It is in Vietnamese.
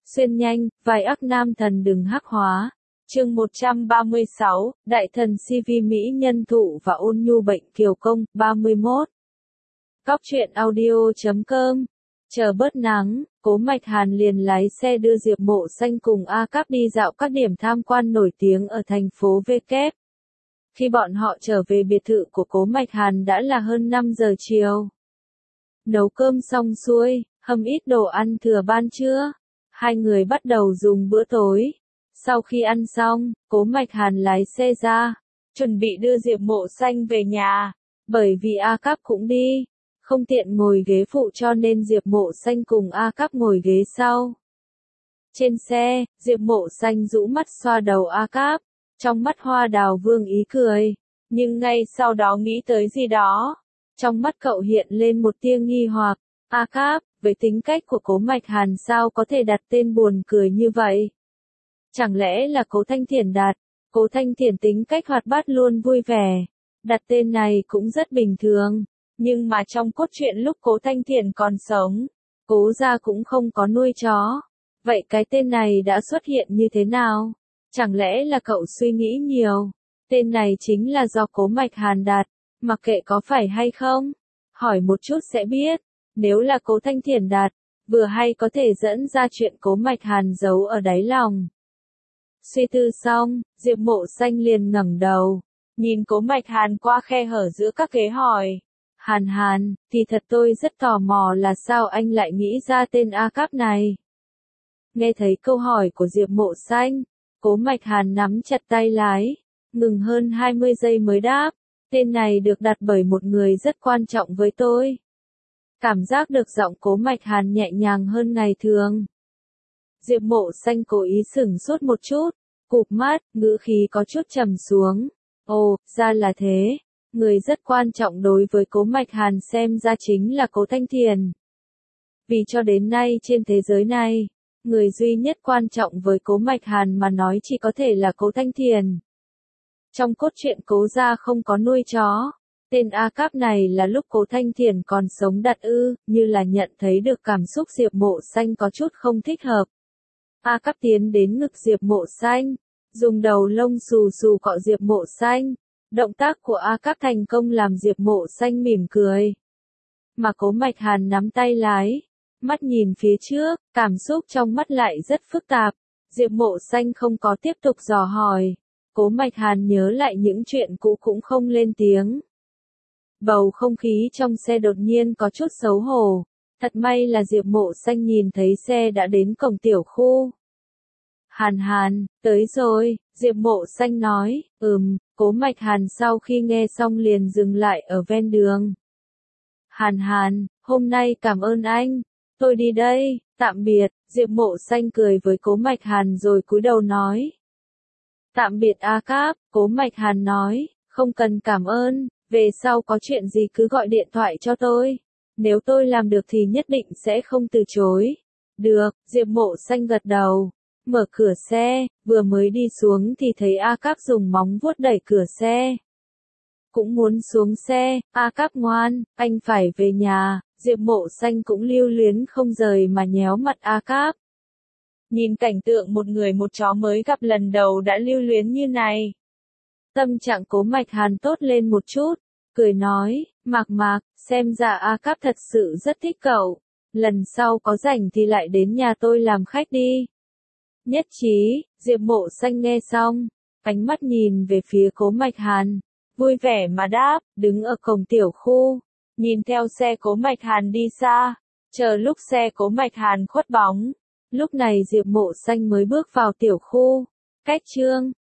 Xuyên nhanh, vai ác nam thần đừng hắc hóa. Chương 136, Đại thần CV Mỹ nhân thụ và ôn nhu bệnh kiều công, 31. Cóc truyện audio.com. Chờ bớt nắng, Cố Mạch Hàn liền lái xe đưa Diệp Mộ Xanh cùng A Cáp đi dạo các điểm tham quan nổi tiếng ở thành phố V Kép. Khi bọn họ trở về biệt thự của Cố Mạch Hàn đã là hơn 5 giờ chiều. Nấu cơm xong xuôi, hầm ít đồ ăn thừa ban trưa. Hai người bắt đầu dùng bữa tối. Sau khi ăn xong, Cố Mạch Hàn lái xe ra, chuẩn bị đưa Diệp Mộ Xanh về nhà. Bởi vì A Cáp cũng đi, không tiện ngồi ghế phụ cho nên Diệp Mộ Xanh cùng A Cáp ngồi ghế sau. Trên xe, Diệp Mộ Xanh rũ mắt xoa đầu A Cáp, trong mắt hoa đào vương ý cười. Nhưng ngay sau đó nghĩ tới gì đó. Trong mắt cậu hiện lên một tia nghi hoặc. A Cáp, với tính cách của Cố Mạch Hàn sao có thể đặt tên buồn cười như vậy? Chẳng lẽ là Cố Thanh Thiển đặt? Cố Thanh Thiển tính cách hoạt bát luôn vui vẻ. Đặt tên này cũng rất bình thường. Nhưng mà trong cốt truyện lúc Cố Thanh Thiển còn sống, Cố gia cũng không có nuôi chó. Vậy cái tên này đã xuất hiện như thế nào? Chẳng lẽ là cậu suy nghĩ nhiều? Tên này chính là do Cố Mạch Hàn đặt, mặc kệ có phải hay không? Hỏi một chút sẽ biết. Nếu là Cố Thanh Thiển đặt, vừa hay có thể dẫn ra chuyện Cố Mạch Hàn giấu ở đáy lòng. Suy tư xong, Diệp Mộ Xanh liền ngẩng đầu, nhìn Cố Mạch Hàn qua khe hở giữa các ghế hỏi. Hàn, thì thật tôi rất tò mò là sao anh lại nghĩ ra tên A Cáp này. Nghe thấy câu hỏi của Diệp Mộ Xanh, Cố Mạch Hàn nắm chặt tay lái, ngừng hơn 20 giây mới đáp. Tên này được đặt bởi một người rất quan trọng với tôi. Cảm giác được giọng Cố Mạch Hàn nhẹ nhàng hơn ngày thường. Diệp Mộ Xanh cố ý sửng sốt một chút, cụp mắt, ngữ khí có chút trầm xuống. Ồ, ra là thế. Người rất quan trọng đối với Cố Mạch Hàn xem ra chính là Cố Thanh Thiển. Vì cho đến nay trên thế giới này, người duy nhất quan trọng với Cố Mạch Hàn mà nói chỉ có thể là Cố Thanh Thiển. Trong cốt truyện Cố gia không có nuôi chó. Tên A Cáp này là lúc Cố Thanh Thiển còn sống đặt như là nhận thấy được cảm xúc Diệp Mộ Xanh có chút không thích hợp. A Cáp tiến đến ngực Diệp Mộ Xanh, dùng đầu lông xù xù cọ Diệp Mộ Xanh. Động tác của A Cáp thành công làm Diệp Mộ Xanh mỉm cười. Mà Cố Mạch Hàn nắm tay lái, mắt nhìn phía trước, cảm xúc trong mắt lại rất phức tạp. Diệp Mộ Xanh không có tiếp tục dò hỏi. Cố Mạch Hàn nhớ lại những chuyện cũ cũng không lên tiếng. Bầu không khí trong xe đột nhiên có chút xấu hổ. Thật may là Diệp Mộ Xanh nhìn thấy xe đã đến cổng tiểu khu. Hàn, tới rồi, Diệp Mộ Xanh nói. Cố Mạch Hàn sau khi nghe xong liền dừng lại ở ven đường. Hàn, hôm nay cảm ơn anh. Tôi đi đây, tạm biệt. Diệp Mộ Xanh cười với Cố Mạch Hàn rồi cúi đầu nói. Tạm biệt A Cáp, Cố Mạch Hàn nói, không cần cảm ơn, về sau có chuyện gì cứ gọi điện thoại cho tôi. Nếu tôi làm được thì nhất định sẽ không từ chối. Được, Diệp Mộ Xanh gật đầu, mở cửa xe, vừa mới đi xuống thì thấy A Cáp dùng móng vuốt đẩy cửa xe. Cũng muốn xuống xe, A Cáp ngoan, anh phải về nhà. Diệp Mộ Xanh cũng lưu luyến không rời mà nhéo mặt A Cáp. Nhìn cảnh tượng một người một chó mới gặp lần đầu đã lưu luyến như này. Tâm trạng Cố Mạch Hàn tốt lên một chút, cười nói, Mạc, xem ra A Cáp thật sự rất thích cậu. Lần sau có rảnh thì lại đến nhà tôi làm khách đi. Nhất trí, Diệp Mộ Xanh nghe xong, ánh mắt nhìn về phía Cố Mạch Hàn, vui vẻ mà đáp, đứng ở cổng tiểu khu, nhìn theo xe Cố Mạch Hàn đi xa, chờ lúc xe Cố Mạch Hàn khuất bóng. Lúc này Diệp Mộ Xanh mới bước vào tiểu khu. Cách chương